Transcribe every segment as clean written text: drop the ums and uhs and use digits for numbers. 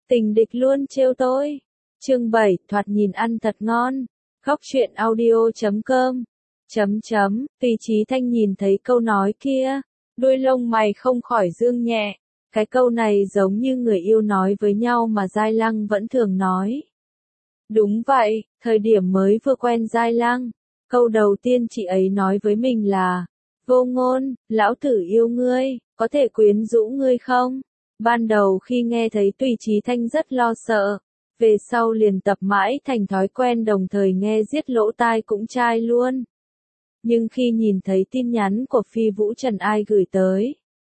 Tình địch luôn trêu tôi. Chương 7, thoạt nhìn ăn thật ngon. Góc truyện audio.com. Tùy Chí Thanh nhìn thấy câu nói kia, đuôi lông mày không khỏi dương nhẹ. Cái câu này giống như người yêu nói với nhau mà Giai Lăng vẫn thường nói. Đúng vậy, thời điểm mới vừa quen Giai Lăng, câu đầu tiên chị ấy nói với mình là: Vô Ngôn, lão tử yêu ngươi, có thể quyến rũ ngươi không? Ban đầu khi nghe thấy Tùy Chí Thanh rất lo sợ, về sau liền tập mãi thành thói quen, đồng thời nghe giết lỗ tai cũng chai luôn. Nhưng khi nhìn thấy tin nhắn của Phi Vũ Trần Ai gửi tới,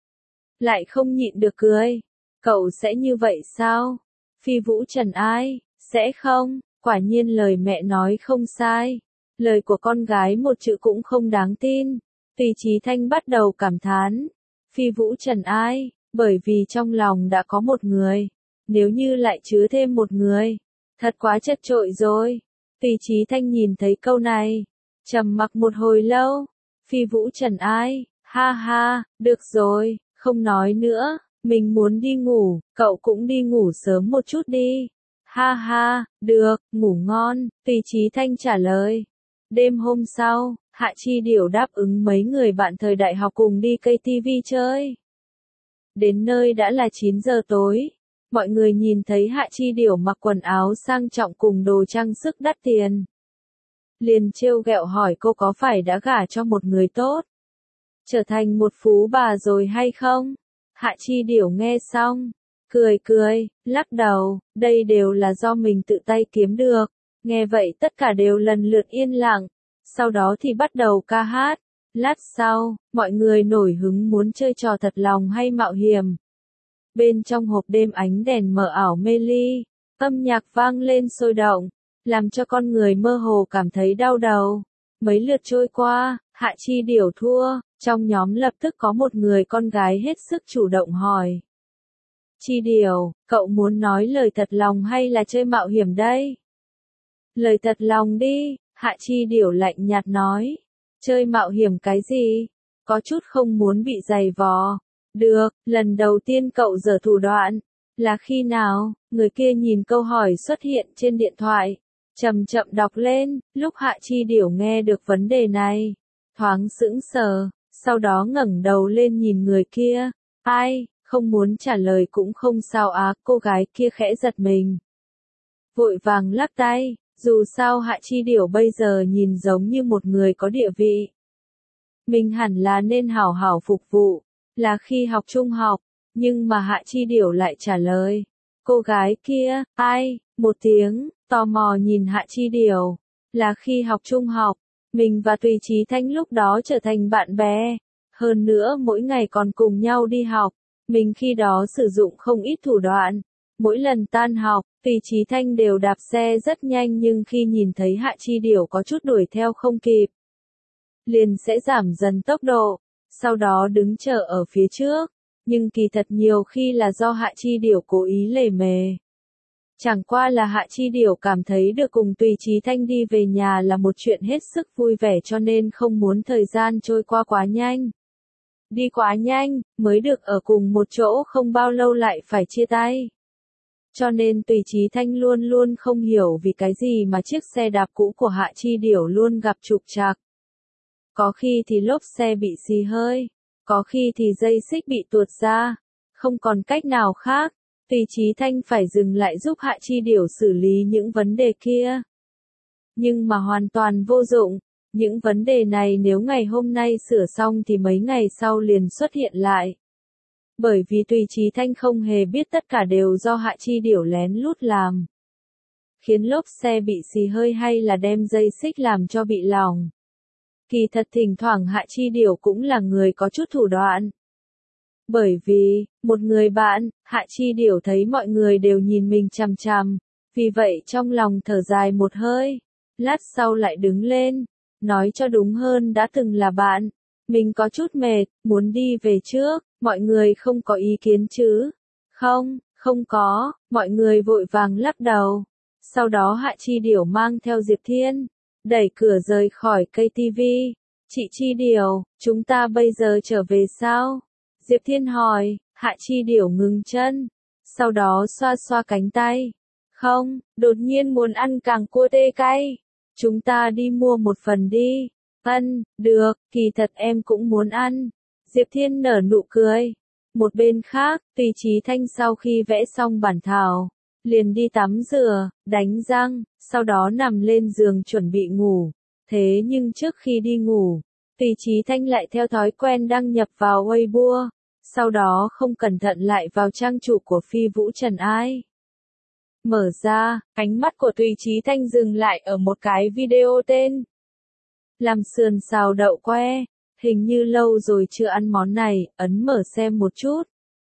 lại không nhịn được cười. Cậu sẽ như vậy sao? Phi Vũ Trần Ai, sẽ không, quả nhiên lời mẹ nói không sai. Lời của con gái một chữ cũng không đáng tin. Tùy Chí Thanh bắt đầu cảm thán. Phi Vũ Trần Ai, bởi vì trong lòng đã có một người. Nếu như lại chứa thêm một người, thật quá chật chội rồi. Tùy Chí Thanh nhìn thấy câu này, trầm mặc một hồi lâu. Phi Vũ Trần Ai, ha ha, được rồi, không nói nữa, mình muốn đi ngủ, cậu cũng đi ngủ sớm một chút đi. Ha ha, được, ngủ ngon, Tùy Chí Thanh trả lời. Đêm hôm sau, Hạ Chi Điểu đáp ứng mấy người bạn thời đại học cùng đi KTV chơi. Đến nơi đã là 9 giờ tối. Mọi người nhìn thấy Hạ Chi Điểu mặc quần áo sang trọng cùng đồ trang sức đắt tiền, liền trêu ghẹo hỏi cô có phải đã gả cho một người tốt, trở thành một phú bà rồi hay không? Hạ Chi Điểu nghe xong, cười cười, lắc đầu, đây đều là do mình tự tay kiếm được. Nghe vậy tất cả đều lần lượt yên lặng, sau đó thì bắt đầu ca hát. Lát sau, mọi người nổi hứng muốn chơi trò thật lòng hay mạo hiểm. Bên trong hộp đêm ánh đèn mờ ảo mê ly, âm nhạc vang lên sôi động, làm cho con người mơ hồ cảm thấy đau đầu. Mấy lượt trôi qua, Hạ Chi Điểu thua, trong nhóm lập tức có một người con gái hết sức chủ động hỏi. Chi Điểu, cậu muốn nói lời thật lòng hay là chơi mạo hiểm đây? Lời thật lòng đi, Hạ Chi Điểu lạnh nhạt nói. Chơi mạo hiểm cái gì? Có chút không muốn bị giày vò. Được, lần đầu tiên cậu giở thủ đoạn. Là khi nào? Người kia nhìn câu hỏi xuất hiện trên điện thoại, chậm chậm đọc lên. Lúc Hạ Chi Điểu nghe được vấn đề này, thoáng sững sờ, sau đó ngẩng đầu lên nhìn người kia. Ai, không muốn trả lời cũng không sao á, cô gái kia khẽ giật mình, vội vàng lắc tay. Dù sao Hạ Chi Điểu bây giờ nhìn giống như một người có địa vị, mình hẳn là nên hảo hảo phục vụ, là khi học trung học, nhưng mà Hạ Chi Điểu lại trả lời. Cô gái kia, ai, một tiếng, tò mò nhìn Hạ Chi Điểu, là khi học trung học, mình và Tùy Chí Thanh lúc đó trở thành bạn bè, hơn nữa mỗi ngày còn cùng nhau đi học, mình khi đó sử dụng không ít thủ đoạn. Mỗi lần tan học, Tùy Chí Thanh đều đạp xe rất nhanh, nhưng khi nhìn thấy Hạ Chi Điểu có chút đuổi theo không kịp, liền sẽ giảm dần tốc độ, sau đó đứng chờ ở phía trước. Nhưng kỳ thật nhiều khi là do Hạ Chi Điểu cố ý lề mề. Chẳng qua là Hạ Chi Điểu cảm thấy được cùng Tùy Chí Thanh đi về nhà là một chuyện hết sức vui vẻ, cho nên không muốn thời gian trôi qua quá nhanh. Đi quá nhanh, mới được ở cùng một chỗ không bao lâu lại phải chia tay. Cho nên Tùy Chí Thanh luôn luôn không hiểu vì cái gì mà chiếc xe đạp cũ của Hạ Chi Điểu luôn gặp trục trặc. Có khi thì lốp xe bị xì hơi, có khi thì dây xích bị tuột ra, không còn cách nào khác, Tùy Chí Thanh phải dừng lại giúp Hạ Chi Điểu xử lý những vấn đề kia. Nhưng mà hoàn toàn vô dụng, những vấn đề này nếu ngày hôm nay sửa xong thì mấy ngày sau liền xuất hiện lại. Bởi vì Tùy Chí Thanh không hề biết tất cả đều do Hạ Chi Điểu lén lút làm, khiến lốp xe bị xì hơi hay là đem dây xích làm cho bị lỏng. Kỳ thật thỉnh thoảng Hạ Chi Điểu cũng là người có chút thủ đoạn. Bởi vì, một người bạn, Hạ Chi Điểu thấy mọi người đều nhìn mình chằm chằm, vì vậy trong lòng thở dài một hơi, lát sau lại đứng lên, nói cho đúng hơn đã từng là bạn, mình có chút mệt, muốn đi về trước, mọi người không có ý kiến chứ? Không, không có, mọi người vội vàng lắc đầu. Sau đó Hạ Chi Điểu mang theo Diệp Thiên, đẩy cửa rời khỏi KTV. Chị Chi Điểu, chúng ta bây giờ trở về sao? Diệp Thiên hỏi. Hạ Chi Điểu ngừng chân, sau đó xoa xoa cánh tay. Không, đột nhiên muốn ăn càng cua tê cay. Chúng ta đi mua một phần đi. Được, kỳ thật em cũng muốn ăn. Diệp Thiên nở nụ cười. Một bên khác, Tùy Chí Thanh sau khi vẽ xong bản thảo, liền đi tắm rửa, đánh răng, sau đó nằm lên giường chuẩn bị ngủ. Thế nhưng trước khi đi ngủ, Tùy Chí Thanh lại theo thói quen đăng nhập vào Weibo, sau đó không cẩn thận lại vào trang chủ của Phi Vũ Trần Ai. Mở ra, ánh mắt của Tùy Chí Thanh dừng lại ở một cái video tên làm sườn xào đậu que. Hình như lâu rồi chưa ăn món này, ấn mở xem một chút.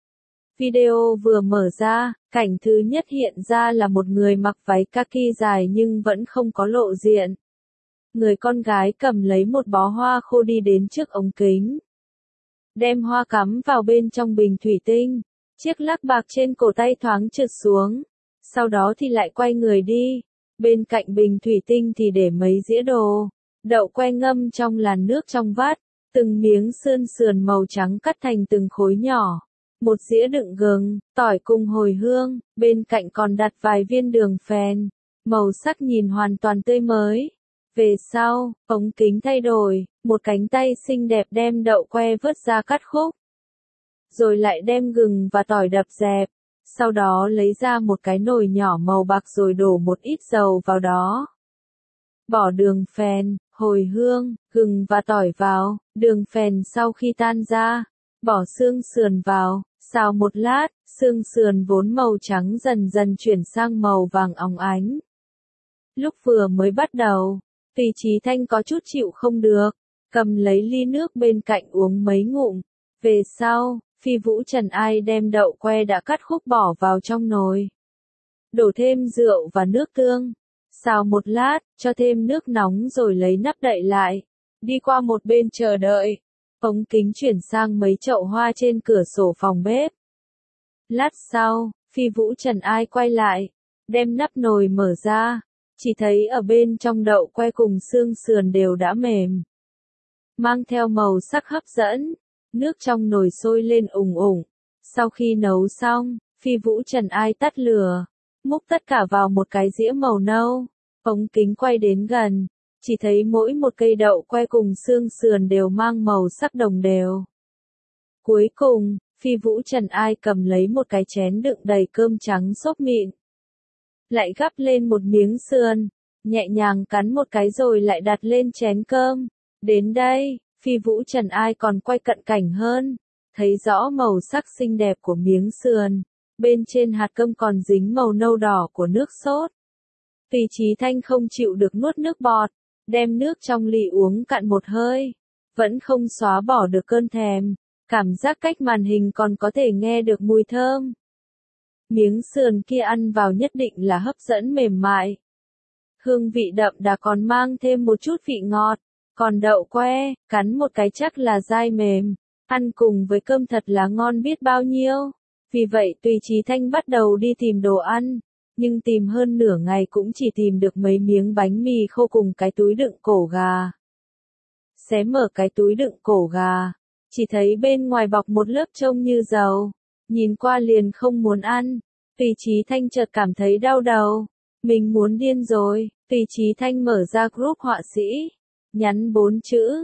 Video vừa mở ra, cảnh thứ nhất hiện ra là một người mặc váy kaki dài nhưng vẫn không có lộ diện. Người con gái cầm lấy một bó hoa khô đi đến trước ống kính. Đem hoa cắm vào bên trong bình thủy tinh. Chiếc lắc bạc trên cổ tay thoáng trượt xuống. Sau đó thì lại quay người đi. Bên cạnh bình thủy tinh thì để mấy dĩa đồ. Đậu que ngâm trong làn nước trong vắt. Từng miếng sơn sườn màu trắng cắt thành từng khối nhỏ. Một dĩa đựng gừng, tỏi cùng hồi hương, bên cạnh còn đặt vài viên đường phèn. Màu sắc nhìn hoàn toàn tươi mới. Về sau, ống kính thay đổi, một cánh tay xinh đẹp đem đậu que vớt ra cắt khúc. Rồi lại đem gừng và tỏi đập dẹp. Sau đó lấy ra một cái nồi nhỏ màu bạc rồi đổ một ít dầu vào đó. Bỏ đường phèn, hồi hương, gừng và tỏi vào, đường phèn sau khi tan ra, bỏ xương sườn vào, xào một lát, xương sườn vốn màu trắng dần dần chuyển sang màu vàng óng ánh. Lúc vừa mới bắt đầu, Tùy Chí Thanh có chút chịu không được, cầm lấy ly nước bên cạnh uống mấy ngụm. Về sau, Phi Vũ Trần Ai đem đậu que đã cắt khúc bỏ vào trong nồi. Đổ thêm rượu và nước tương. Xào một lát, cho thêm nước nóng rồi lấy nắp đậy lại. Đi qua một bên chờ đợi. Ống kính chuyển sang mấy chậu hoa trên cửa sổ phòng bếp. Lát sau, Phi Vũ Trần Ai quay lại. Đem nắp nồi mở ra. Chỉ thấy ở bên trong đậu que cùng xương sườn đều đã mềm. Mang theo màu sắc hấp dẫn. Nước trong nồi sôi lên ùng ùng. Sau khi nấu xong, Phi Vũ Trần Ai tắt lửa. Múc tất cả vào một cái dĩa màu nâu. Ống kính quay đến gần. Chỉ thấy mỗi một cây đậu que cùng xương sườn đều mang màu sắc đồng đều. Cuối cùng, Phi Vũ Trần Ai cầm lấy một cái chén đựng đầy cơm trắng xốp mịn. Lại gắp lên một miếng sườn. Nhẹ nhàng cắn một cái rồi lại đặt lên chén cơm. Đến đây, Phi Vũ Trần Ai còn quay cận cảnh hơn. Thấy rõ màu sắc xinh đẹp của miếng sườn. Bên trên hạt cơm còn dính màu nâu đỏ của nước sốt. Tùy Chí Thanh không chịu được nuốt nước bọt, đem nước trong ly uống cạn một hơi. Vẫn không xóa bỏ được cơn thèm, cảm giác cách màn hình còn có thể nghe được mùi thơm. Miếng sườn kia ăn vào nhất định là hấp dẫn mềm mại. Hương vị đậm đà còn mang thêm một chút vị ngọt, còn đậu que, cắn một cái chắc là dai mềm, ăn cùng với cơm thật là ngon biết bao nhiêu. Vì vậy Tùy Chí Thanh bắt đầu đi tìm đồ ăn, nhưng tìm hơn nửa ngày cũng chỉ tìm được mấy miếng bánh mì khô cùng cái túi đựng cổ gà. Xé mở cái túi đựng cổ gà, chỉ thấy bên ngoài bọc một lớp trông như dầu, nhìn qua liền không muốn ăn. Tùy Chí Thanh chợt cảm thấy đau đầu, mình muốn điên rồi. Tùy Chí Thanh mở ra group họa sĩ, nhắn 4 chữ,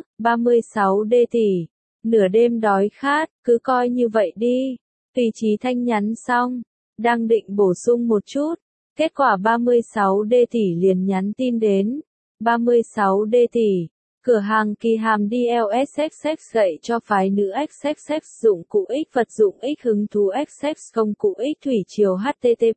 36D tỷ, nửa đêm đói khát, cứ coi như vậy đi. Tùy Chí Thanh nhắn xong, đang định bổ sung một chút, kết quả 36D tỷ liền nhắn tin đến. 36D tỷ, cửa hàng kỳ hàm DLSXX gậy cho phái nữ XXX dụng cụ X vật dụng X hứng thú XX công cụ X thủy triều HTTP.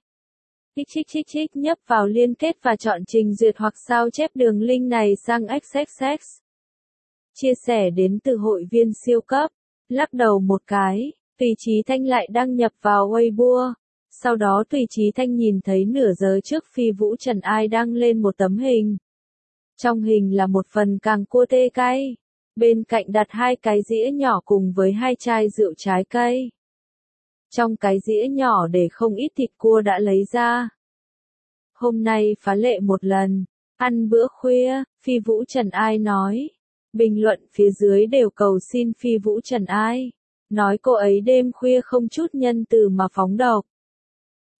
Nhấp vào liên kết và chọn trình duyệt hoặc sao chép đường link này sang XXX. Chia sẻ đến từ hội viên siêu cấp, lắc đầu một cái. Tùy Chí Thanh lại đăng nhập vào Weibo. Sau đó Tùy Chí Thanh nhìn thấy nửa giờ trước Phi Vũ Trần Ai đăng lên một tấm hình. Trong hình là một phần càng cua tê cay. Bên cạnh đặt hai cái dĩa nhỏ cùng với hai chai rượu trái cây. Trong cái dĩa nhỏ để không ít thịt cua đã lấy ra. Hôm nay phá lệ một lần. Ăn bữa khuya, Phi Vũ Trần Ai nói. Bình luận phía dưới đều cầu xin Phi Vũ Trần Ai. Nói cô ấy đêm khuya không chút nhân từ mà phóng độc.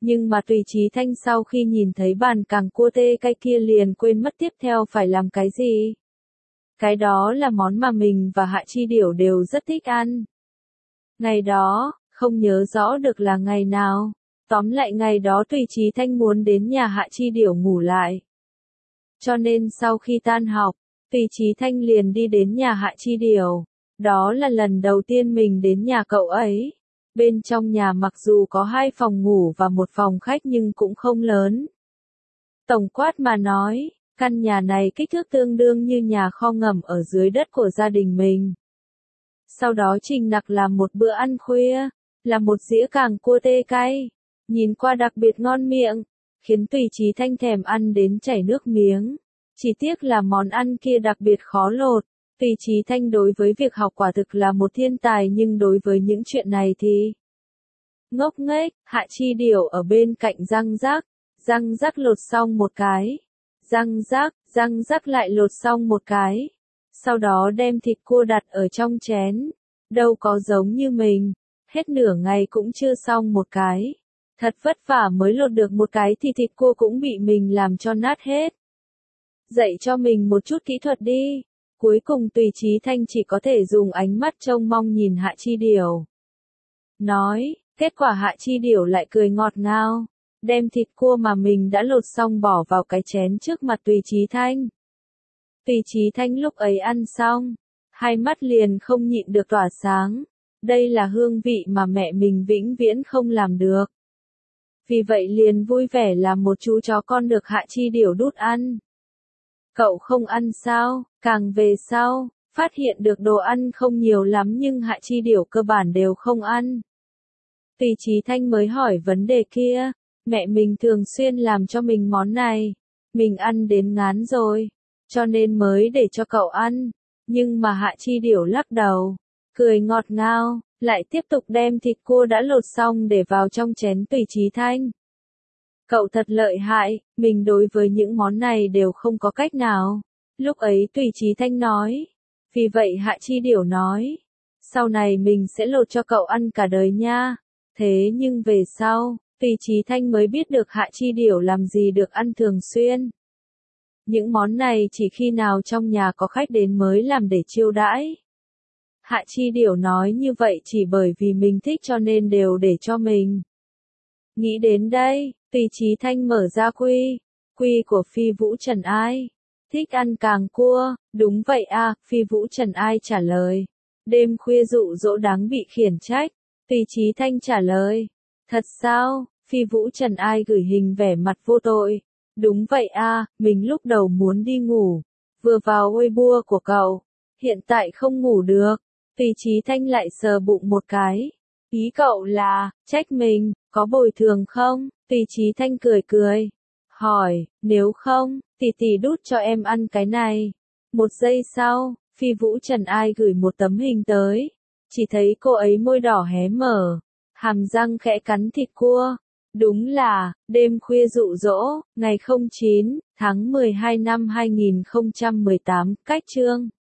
Nhưng mà Tùy Chí Thanh sau khi nhìn thấy bàn càng cua tê cay kia liền quên mất tiếp theo phải làm cái gì. Cái đó là món mà mình và Hạ Chi Điểu đều rất thích ăn. Ngày đó, không nhớ rõ được là ngày nào. Tóm lại ngày đó Tùy Chí Thanh muốn đến nhà Hạ Chi Điểu ngủ lại. Cho nên sau khi tan học, Tùy Chí Thanh liền đi đến nhà Hạ Chi Điểu. Đó là lần đầu tiên mình đến nhà cậu ấy. Bên trong nhà mặc dù có 2 phòng ngủ và 1 phòng khách nhưng cũng không lớn. Tổng quát mà nói, căn nhà này kích thước tương đương như nhà kho ngầm ở dưới đất của gia đình mình. Sau đó Trình Nặc làm một bữa ăn khuya, là một dĩa càng cua tê cay, nhìn qua đặc biệt ngon miệng, khiến Tùy Chí Thanh thèm ăn đến chảy nước miếng. Chỉ tiếc là món ăn kia đặc biệt khó lột. Tùy Chí Thanh đối với việc học quả thực là một thiên tài nhưng đối với những chuyện này thì ngốc nghếch. Hạ Chi Điểu ở bên cạnh răng rắc lột xong một cái, răng rắc lại lột xong một cái, sau đó đem thịt cua đặt ở trong chén, đâu có giống như mình, hết nửa ngày cũng chưa xong một cái, thật vất vả mới lột được một cái thì thịt cua cũng bị mình làm cho nát hết. Dạy cho mình một chút kỹ thuật đi. Cuối cùng Tùy Chí Thanh chỉ có thể dùng ánh mắt trông mong nhìn Hạ Chi Điểu. Nói, kết quả Hạ Chi Điểu lại cười ngọt ngào, đem thịt cua mà mình đã lột xong bỏ vào cái chén trước mặt Tùy Chí Thanh. Tùy Chí Thanh lúc ấy ăn xong, 2 mắt liền không nhịn được tỏa sáng. Đây là hương vị mà mẹ mình vĩnh viễn không làm được. Vì vậy liền vui vẻ làm một chú chó con được Hạ Chi Điểu đút ăn. Cậu không ăn sao? Càng về sau, phát hiện được đồ ăn không nhiều lắm nhưng Hạ Chi Điểu cơ bản đều không ăn. Tùy Chí Thanh mới hỏi vấn đề kia, mẹ mình thường xuyên làm cho mình món này, mình ăn đến ngán rồi, cho nên mới để cho cậu ăn, nhưng mà Hạ Chi Điểu lắc đầu, cười ngọt ngào, lại tiếp tục đem thịt cua đã lột xong để vào trong chén Tùy Chí Thanh. Cậu thật lợi hại, mình đối với những món này đều không có cách nào. Lúc ấy Tùy Chí Thanh nói. Vì vậy Hạ Chi Điểu nói. Sau này mình sẽ lột cho cậu ăn cả đời nha. Thế nhưng về sau, Tùy Chí Thanh mới biết được Hạ Chi Điểu làm gì được ăn thường xuyên. Những món này chỉ khi nào trong nhà có khách đến mới làm để chiêu đãi. Hạ Chi Điểu nói như vậy chỉ bởi vì mình thích cho nên đều để cho mình. Nghĩ đến đây, Tùy Chí Thanh mở ra quy của Phi Vũ Trần Ai. Thích ăn càng cua, đúng vậy à, Phi Vũ Trần Ai trả lời. Đêm khuya dụ dỗ đáng bị khiển trách. Tùy Chí Thanh trả lời. Thật sao? Phi Vũ Trần Ai gửi hình vẻ mặt vô tội. Đúng vậy à, mình lúc đầu muốn đi ngủ. Vừa vào Weibo của cậu. Hiện tại không ngủ được. Tùy Chí Thanh lại sờ bụng một cái. Ý cậu là, trách mình, có bồi thường không? Tùy Chí Thanh cười. Hỏi, nếu không, tỷ đút cho em ăn cái này. 1 giây sau, Phi Vũ Trần Ai gửi một tấm hình tới. Chỉ thấy cô ấy môi đỏ hé mở, hàm răng khẽ cắn thịt cua. Đúng là, đêm khuya dụ dỗ, ngày 09 tháng 12 năm 2018, cách chương.